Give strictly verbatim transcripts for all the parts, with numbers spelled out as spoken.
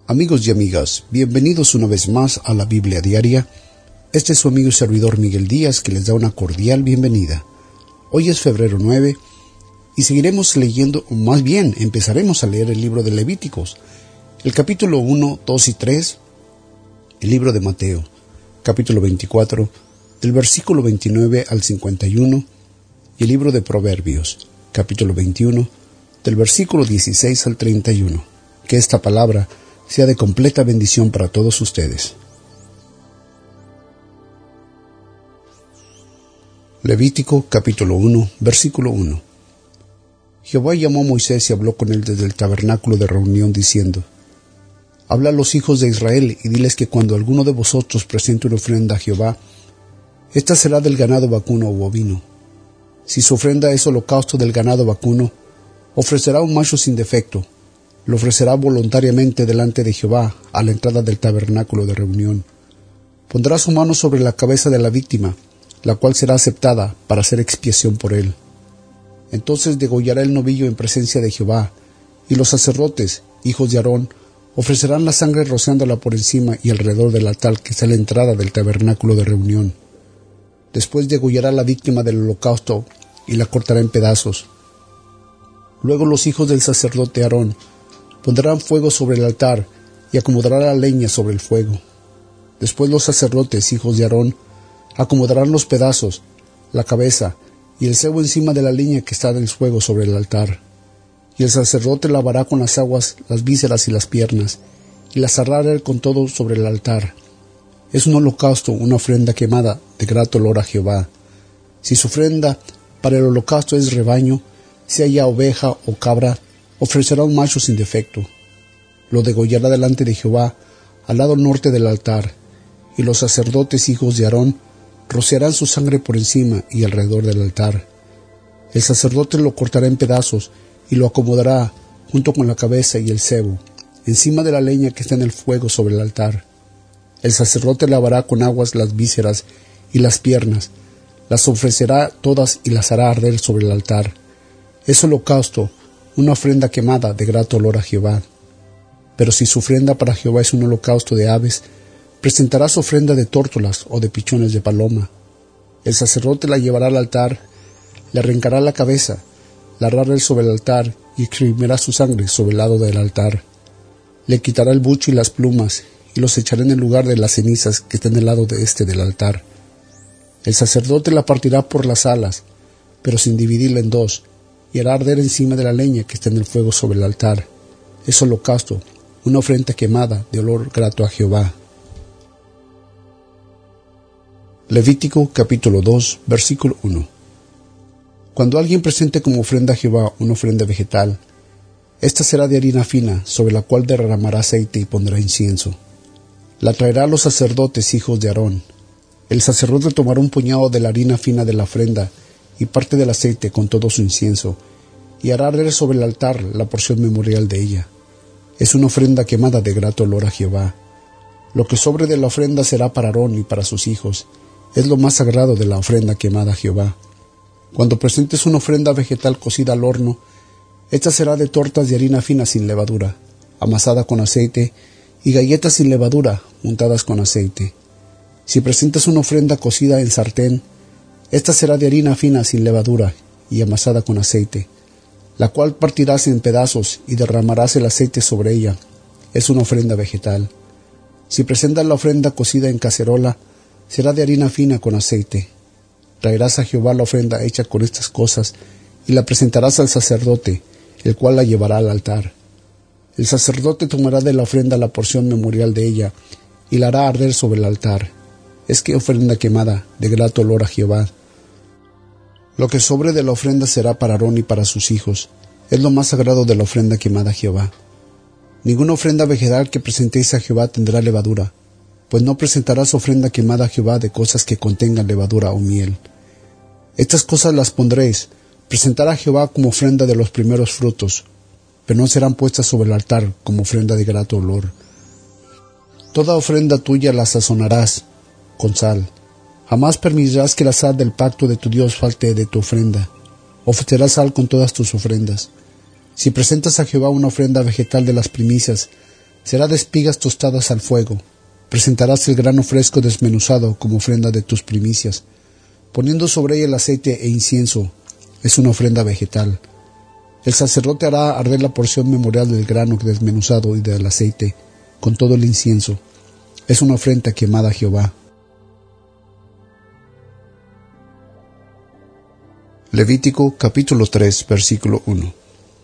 Amigos y amigas, bienvenidos una vez más a la Biblia Diaria. Este es su amigo y servidor Miguel Díaz, que les da una cordial bienvenida. Hoy es febrero nueve y seguiremos leyendo, o más bien empezaremos a leer el libro de Levíticos, el capítulo uno, dos y tres, el libro de Mateo, capítulo veinticuatro, del versículo veintinueve al cincuenta y uno, y el libro de Proverbios, capítulo veintiuno, del versículo dieciséis al treinta y uno. Que esta palabra sea de completa bendición para todos ustedes. Levítico capítulo uno, versículo uno. Jehová llamó a Moisés y habló con él desde el tabernáculo de reunión, diciendo: Habla a los hijos de Israel y diles que cuando alguno de vosotros presente una ofrenda a Jehová, esta será del ganado vacuno o bovino. Si su ofrenda es holocausto del ganado vacuno, ofrecerá un macho sin defecto. Lo ofrecerá voluntariamente delante de Jehová a la entrada del tabernáculo de reunión. Pondrá su mano sobre la cabeza de la víctima, la cual será aceptada para hacer expiación por él. Entonces degollará el novillo en presencia de Jehová, y los sacerdotes, hijos de Aarón, ofrecerán la sangre rociándola por encima y alrededor del altar que está a la entrada del tabernáculo de reunión. Después degollará la víctima del holocausto y la cortará en pedazos. Luego los hijos del sacerdote Aarón pondrán fuego sobre el altar y acomodarán la leña sobre el fuego. Después los sacerdotes, hijos de Aarón, acomodarán los pedazos, la cabeza y el cebo encima de la leña que está en el fuego sobre el altar. Y el sacerdote lavará con las aguas las vísceras y las piernas, y las hará él con todo sobre el altar. Es un holocausto, una ofrenda quemada de grato olor a Jehová. Si su ofrenda para el holocausto es rebaño, sea ya oveja o cabra, ofrecerá un macho sin defecto. Lo degollará delante de Jehová al lado norte del altar, y los sacerdotes hijos de Aarón rociarán su sangre por encima y alrededor del altar. El sacerdote lo cortará en pedazos y lo acomodará junto con la cabeza y el cebo, encima de la leña que está en el fuego sobre el altar. El sacerdote lavará con aguas las vísceras y las piernas, las ofrecerá todas y las hará arder sobre el altar. Es holocausto, una ofrenda quemada de grato olor a Jehová. Pero si su ofrenda para Jehová es un holocausto de aves, presentará su ofrenda de tórtolas o de pichones de paloma. El sacerdote la llevará al altar, le arrancará la cabeza, la hará arder sobre el altar y exprimirá su sangre sobre el lado del altar. Le quitará el bucho y las plumas y los echará en el lugar de las cenizas que está en el lado de este del altar. El sacerdote la partirá por las alas, pero sin dividirla en dos, y hará arder encima de la leña que está en el fuego sobre el altar. Es holocausto, una ofrenda quemada de olor grato a Jehová. Levítico capítulo dos, versículo uno. Cuando alguien presente como ofrenda a Jehová una ofrenda vegetal, esta será de harina fina, sobre la cual derramará aceite y pondrá incienso. La traerá a los sacerdotes hijos de Aarón. El sacerdote tomará un puñado de la harina fina de la ofrenda y parte del aceite con todo su incienso, y hará arder sobre el altar la porción memorial de ella. Es una ofrenda quemada de grato olor a Jehová. Lo que sobre de la ofrenda será para Aarón y para sus hijos. Es lo más sagrado de la ofrenda quemada a Jehová. Cuando presentes una ofrenda vegetal cocida al horno, esta será de tortas de harina fina sin levadura, amasada con aceite, y galletas sin levadura, untadas con aceite. Si presentas una ofrenda cocida en sartén, esta será de harina fina sin levadura y amasada con aceite, la cual partirás en pedazos y derramarás el aceite sobre ella. Es una ofrenda vegetal. Si presentas la ofrenda cocida en cacerola, será de harina fina con aceite. Traerás a Jehová la ofrenda hecha con estas cosas y la presentarás al sacerdote, el cual la llevará al altar. El sacerdote tomará de la ofrenda la porción memorial de ella y la hará arder sobre el altar. Es que ofrenda quemada de grato olor a Jehová. Lo que sobre de la ofrenda será para Aarón y para sus hijos. Es lo más sagrado de la ofrenda quemada a Jehová. Ninguna ofrenda vegetal que presentéis a Jehová tendrá levadura, pues no presentarás ofrenda quemada a Jehová de cosas que contengan levadura o miel. Estas cosas las pondréis, presentar a Jehová como ofrenda de los primeros frutos, pero no serán puestas sobre el altar como ofrenda de grato olor. Toda ofrenda tuya la sazonarás con sal. Jamás permitirás que la sal del pacto de tu Dios falte de tu ofrenda. Ofrecerás sal con todas tus ofrendas. Si presentas a Jehová una ofrenda vegetal de las primicias, Será de espigas tostadas al fuego. Presentarás el grano fresco desmenuzado como ofrenda de tus primicias, poniendo sobre ella el aceite e incienso. Es una ofrenda vegetal. El sacerdote hará arder la porción memorial del grano desmenuzado y del aceite, con todo el incienso. Es una ofrenda quemada a Jehová. Levítico capítulo tres, versículo uno.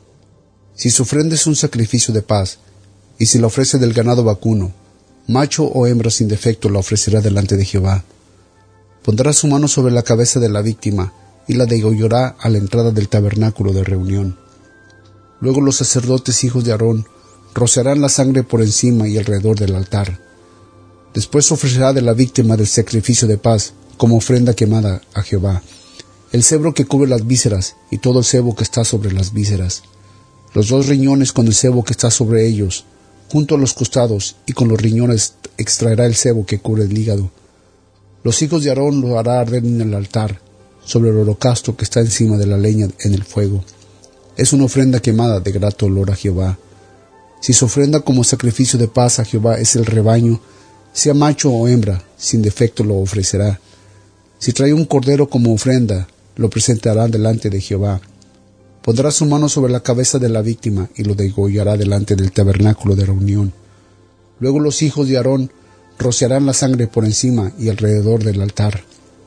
Si su ofrenda es un sacrificio de paz, y si la ofrece del ganado vacuno, macho o hembra sin defecto la ofrecerá delante de Jehová. Pondrá su mano sobre la cabeza de la víctima, y la degollará a la entrada del tabernáculo de reunión. Luego los sacerdotes hijos de Aarón rociarán la sangre por encima y alrededor del altar. Después ofrecerá de la víctima del sacrificio de paz como ofrenda quemada a Jehová el cebro que cubre las vísceras y todo el sebo que está sobre las vísceras, los dos riñones con el sebo que está sobre ellos, junto a los costados, y con los riñones extraerá el sebo que cubre el hígado. Los hijos de Aarón lo hará arder en el altar, sobre el holocausto que está encima de la leña en el fuego. Es una ofrenda quemada de grato olor a Jehová. Si su ofrenda como sacrificio de paz a Jehová es el rebaño, sea macho o hembra, sin defecto lo ofrecerá. Si trae un cordero como ofrenda, lo presentará delante de Jehová. Pondrá su mano sobre la cabeza de la víctima y lo degollará delante del tabernáculo de reunión. Luego los hijos de Aarón rociarán la sangre por encima y alrededor del altar.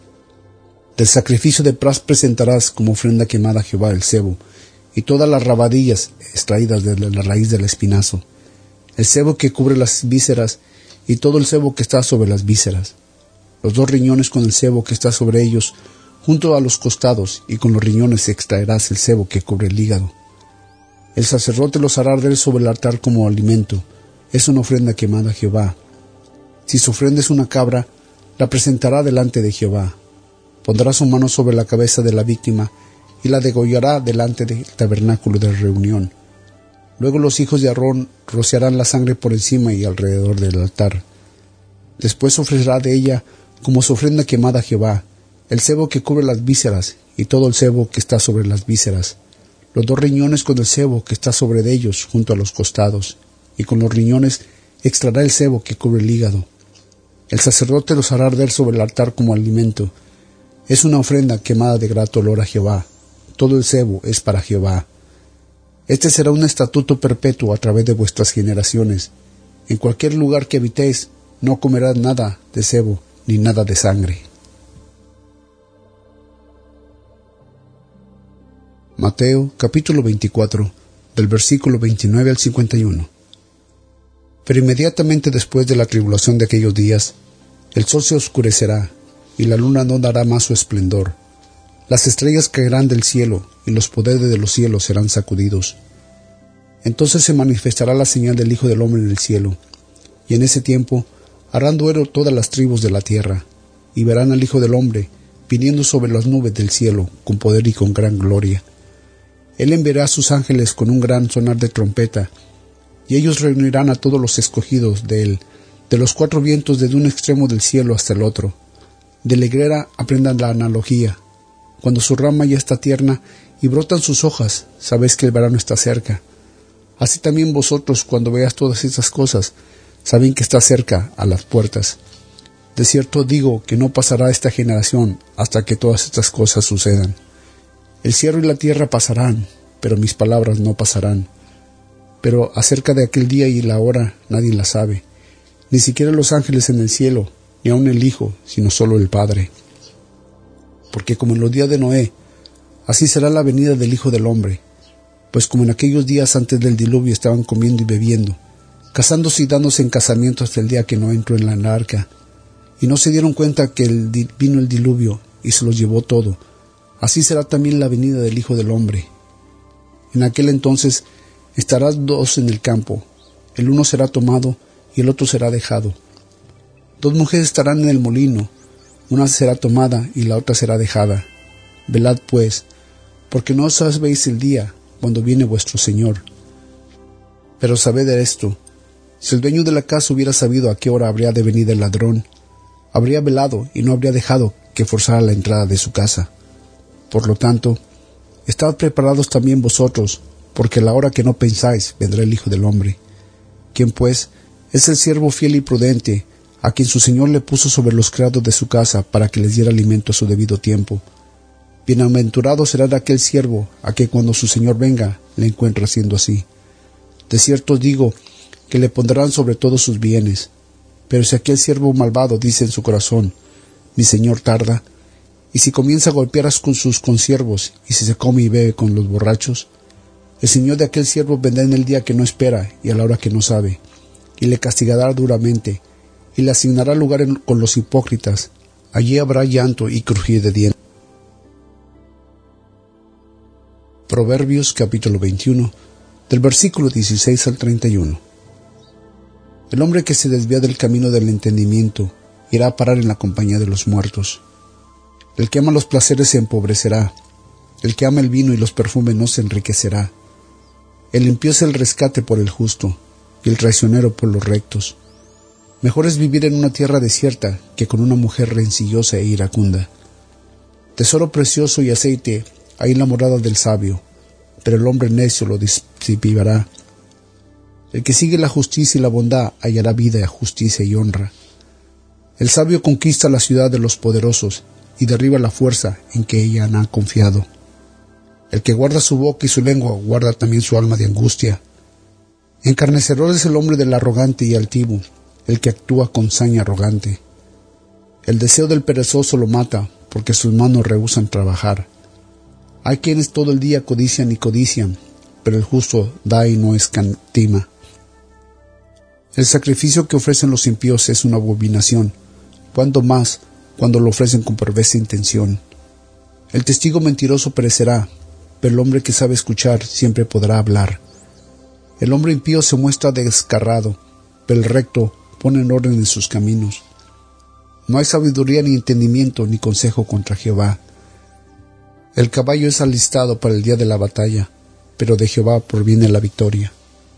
Del sacrificio de paz presentarás como ofrenda quemada a Jehová el sebo, y todas las rabadillas extraídas de la raíz del espinazo, el sebo que cubre las vísceras y todo el sebo que está sobre las vísceras, los dos riñones con el sebo que está sobre ellos, junto a los costados, y con los riñones extraerás el sebo que cubre el hígado. El sacerdote los hará arder sobre el altar como alimento. Es una ofrenda quemada a Jehová. Si su ofrenda es una cabra, la presentará delante de Jehová. Pondrá su mano sobre la cabeza de la víctima y la degollará delante del tabernáculo de reunión. Luego los hijos de Aarón rociarán la sangre por encima y alrededor del altar. Después ofrecerá de ella como su ofrenda quemada a Jehová el sebo que cubre las vísceras y todo el sebo que está sobre las vísceras, los dos riñones con el sebo que está sobre de ellos junto a los costados, y con los riñones extraerá el sebo que cubre el hígado. El sacerdote los hará arder sobre el altar como alimento. Es una ofrenda quemada de grato olor a Jehová. Todo el sebo es para Jehová. Este será un estatuto perpetuo a través de vuestras generaciones. En cualquier lugar que habitéis, no comerás nada de sebo ni nada de sangre. Mateo capítulo veinticuatro, del versículo veintinueve al cincuenta y uno. Pero inmediatamente después de la tribulación de aquellos días, el sol se oscurecerá, y la luna no dará más su esplendor. Las estrellas caerán del cielo, y los poderes de los cielos serán sacudidos. Entonces se manifestará la señal del Hijo del Hombre en el cielo, y en ese tiempo harán duelo todas las tribus de la tierra, y verán al Hijo del Hombre viniendo sobre las nubes del cielo, con poder y con gran gloria. Él enviará a sus ángeles con un gran sonar de trompeta, y ellos reunirán a todos los escogidos de él, de los cuatro vientos desde un extremo del cielo hasta el otro. De la higuera aprendan la analogía. Cuando su rama ya está tierna y brotan sus hojas, sabéis que el verano está cerca. Así también vosotros, cuando veáis todas estas cosas, saben que está cerca a las puertas. De cierto digo que no pasará esta generación hasta que todas estas cosas sucedan. El cielo y la tierra pasarán, pero mis palabras no pasarán. Pero acerca de aquel día y la hora nadie la sabe, ni siquiera los ángeles en el cielo, ni aun el Hijo, sino solo el Padre. Porque como en los días de Noé, así será la venida del Hijo del Hombre. Pues como en aquellos días antes del diluvio estaban comiendo y bebiendo, casándose y dándose en casamiento hasta el día que Noé entró en la arca, y no se dieron cuenta que el di- vino el diluvio y se los llevó todo, así será también la venida del Hijo del Hombre. En aquel entonces estarán dos en el campo, el uno será tomado y el otro será dejado. Dos mujeres estarán en el molino, una será tomada y la otra será dejada. Velad pues, porque no sabéis el día cuando viene vuestro Señor. Pero sabed esto, si el dueño de la casa hubiera sabido a qué hora habría de venir el ladrón, habría velado y no habría dejado que forzara la entrada de su casa. Por lo tanto, estad preparados también vosotros, porque a la hora que no pensáis vendrá el Hijo del Hombre. ¿Quién pues es el siervo fiel y prudente, a quien su señor le puso sobre los criados de su casa para que les diera alimento a su debido tiempo? Bienaventurado será de aquel siervo a que cuando su señor venga le encuentre haciendo así. De cierto os digo que le pondrán sobre todos sus bienes. Pero si aquel siervo malvado dice en su corazón, mi señor tarda, y si comienza a golpear con sus consiervos, y si se come y bebe con los borrachos, el señor de aquel siervo vendrá en el día que no espera y a la hora que no sabe, y le castigará duramente, y le asignará lugar en, con los hipócritas. Allí habrá llanto y crujir de dientes. Proverbios capítulo veintiuno, del versículo dieciséis al treinta y uno. El hombre que se desvía del camino del entendimiento irá a parar en la compañía de los muertos. El que ama los placeres se empobrecerá, el que ama el vino y los perfumes no se enriquecerá. El impío es el rescate por el justo, y el traicionero por los rectos. Mejor es vivir en una tierra desierta que con una mujer rencillosa e iracunda. Tesoro precioso y aceite hay en la morada del sabio, pero el hombre necio lo disipará. El que sigue la justicia y la bondad hallará vida, justicia y honra. El sabio conquista la ciudad de los poderosos y derriba la fuerza en que ella han confiado. El que guarda su boca y su lengua guarda también su alma de angustia. Encarnecedor es el hombre del arrogante y altivo, el que actúa con saña arrogante. El deseo del perezoso lo mata, porque sus manos rehúsan trabajar. Hay quienes todo el día codician y codician, pero el justo da y no escatima. El sacrificio que ofrecen los impíos es una abominación, cuanto más cuando lo ofrecen con perversa intención. El testigo mentiroso perecerá, pero el hombre que sabe escuchar siempre podrá hablar. El hombre impío se muestra descarrado, pero el recto pone en orden en sus caminos. No hay sabiduría ni entendimiento ni consejo contra Jehová. El caballo es alistado para el día de la batalla, pero de Jehová proviene la victoria.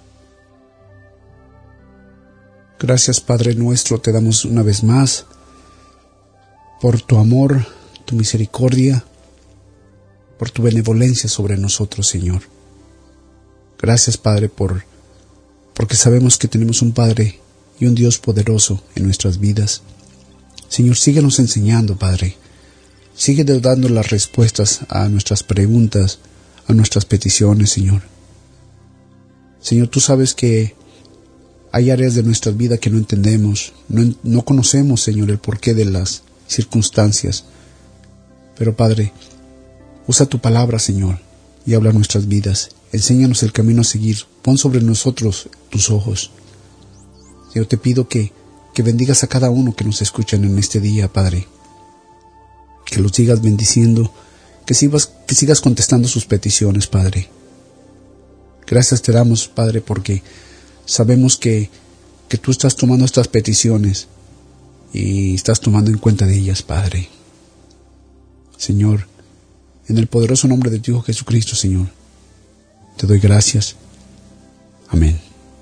Gracias, Padre nuestro, te damos una vez más por tu amor, tu misericordia, por tu benevolencia sobre nosotros, Señor. Gracias, Padre, por porque sabemos que tenemos un Padre y un Dios poderoso en nuestras vidas. Señor, síguenos enseñando, Padre. Sigue dando las respuestas a nuestras preguntas, a nuestras peticiones, Señor. Señor, tú sabes que hay áreas de nuestra vida que no entendemos, no, no conocemos, Señor, el porqué de las circunstancias. Pero, Padre, usa tu palabra, Señor, y habla nuestras vidas. Enséñanos el camino a seguir. Pon sobre nosotros tus ojos. Yo te pido que, que bendigas a cada uno que nos escuchan en este día, Padre. Que los sigas bendiciendo, que sigas, que sigas contestando sus peticiones, Padre. Gracias te damos, Padre, porque sabemos que, que tú estás tomando estas peticiones y estás tomando en cuenta de ellas, Padre. Señor, en el poderoso nombre de tu Hijo Jesucristo, Señor, te doy gracias. Amén.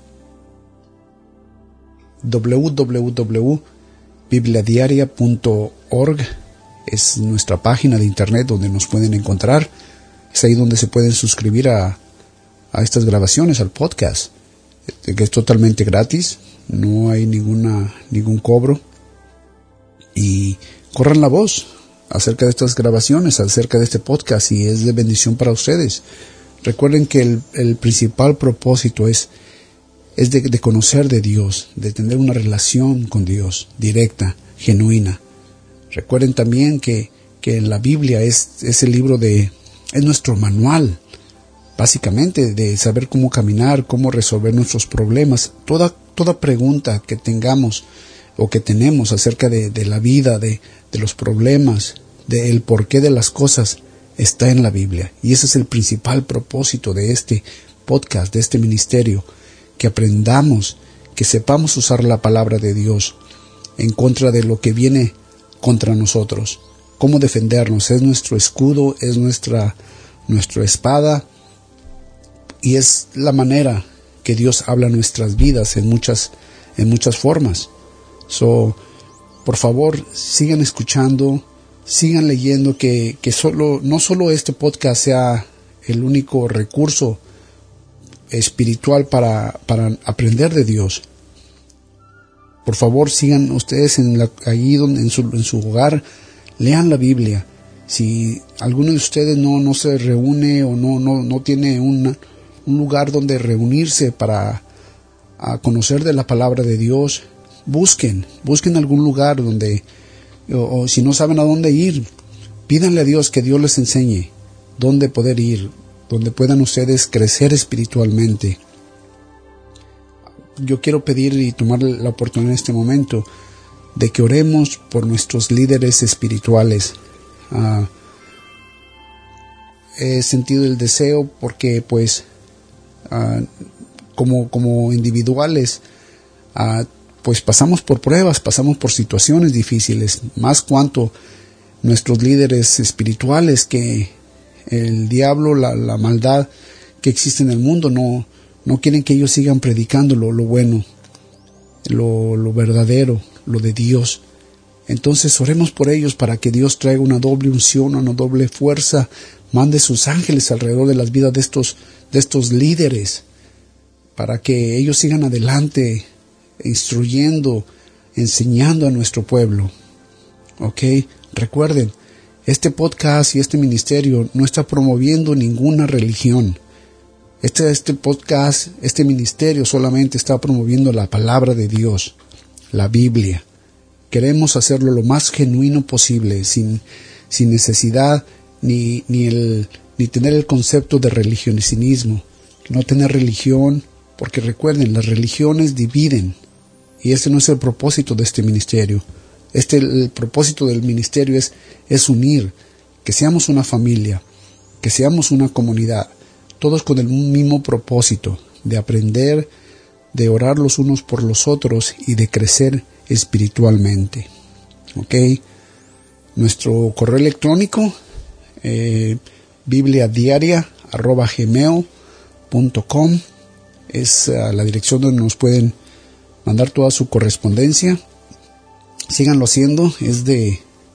doble u doble u doble u punto biblia diaria punto org es nuestra página de internet donde nos pueden encontrar. Es ahí donde se pueden suscribir a, a estas grabaciones, al podcast, que es totalmente gratis, no hay ninguna ningún cobro. Y corran la voz acerca de estas grabaciones, acerca de este podcast, y es de bendición para ustedes. Recuerden que el, el principal propósito es, es de, de conocer de Dios, de tener una relación con Dios directa, genuina. Recuerden también que, que en la Biblia es, es el libro de, es nuestro manual, básicamente, de saber cómo caminar, cómo resolver nuestros problemas. Toda, toda pregunta que tengamos o que tenemos acerca de, de la vida, de, de los problemas, del porqué de las cosas, está en la Biblia. Y ese es el principal propósito de este podcast, de este ministerio, que aprendamos, que sepamos usar la palabra de Dios en contra de lo que viene contra nosotros. Cómo defendernos, es nuestro escudo, es nuestra, nuestra espada, y es la manera que Dios habla en nuestras vidas en muchas, en muchas formas. So, por favor, sigan escuchando, sigan leyendo, que, que solo, no solo este podcast sea el único recurso espiritual para, para aprender de Dios. Por favor, sigan ustedes en la, allí donde, en, su, en su hogar, lean la Biblia. Si alguno de ustedes no, no se reúne o no, no, no tiene una, un lugar donde reunirse para a conocer de la palabra de Dios, busquen, busquen algún lugar donde, o, o si no saben a dónde ir, pídanle a Dios que Dios les enseñe dónde poder ir, donde puedan ustedes crecer espiritualmente. Yo quiero pedir y tomar la oportunidad en este momento de que oremos por nuestros líderes espirituales. Uh, he sentido el deseo porque pues uh, como, como individuales uh, pues pasamos por pruebas, pasamos por situaciones difíciles, más cuanto nuestros líderes espirituales, que el diablo, la, la maldad que existe en el mundo no, no quieren que ellos sigan predicando lo, lo bueno, lo, lo verdadero, lo de Dios. Entonces oremos por ellos para que Dios traiga una doble unción, una doble fuerza, mande sus ángeles alrededor de las vidas de estos, de estos líderes, para que ellos sigan adelante, instruyendo, enseñando a nuestro pueblo. ¿Ok? Recuerden, este podcast y este ministerio no está promoviendo ninguna religión. Este, este podcast, este ministerio solamente está promoviendo la palabra de Dios, la Biblia. Queremos hacerlo lo más genuino posible, sin, sin necesidad ni, ni, el, ni tener el concepto de religionismo. No tener religión, porque recuerden, las religiones dividen. Y ese no es el propósito de este ministerio. Este, el propósito del ministerio es, es unir, que seamos una familia, que seamos una comunidad, todos con el mismo propósito, de aprender, de orar los unos por los otros y de crecer espiritualmente. ¿Ok? Nuestro correo electrónico, eh, biblia diaria arroba gmail punto com, es uh, la dirección donde nos pueden mandar toda su correspondencia. Síganlo haciendo, es de,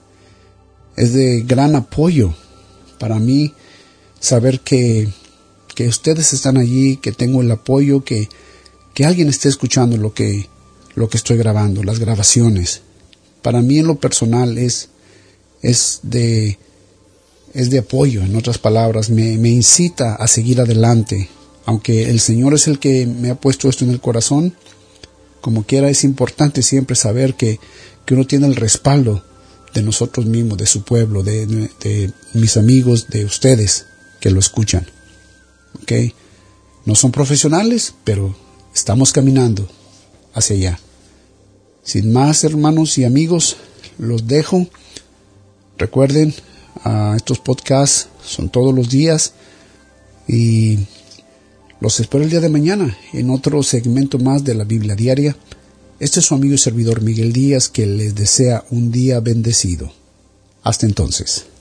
es de gran apoyo para mí saber que, que ustedes están allí, que tengo el apoyo, que, que alguien esté escuchando lo que, lo que estoy grabando, las grabaciones. Para mí en lo personal es, es de, es de apoyo, en otras palabras, me, me incita a seguir adelante. Aunque el Señor es el que me ha puesto esto en el corazón, como quiera es importante siempre saber que, que uno tiene el respaldo de nosotros mismos, de su pueblo, de, de mis amigos, de ustedes que lo escuchan. ¿Ok? No son profesionales, pero estamos caminando hacia allá. Sin más, hermanos y amigos, los dejo. Recuerden, uh, estos podcasts son todos los días y los espero el día de mañana en otro segmento más de la Biblia Diaria. Este es su amigo y servidor Miguel Díaz, que les desea un día bendecido. Hasta entonces.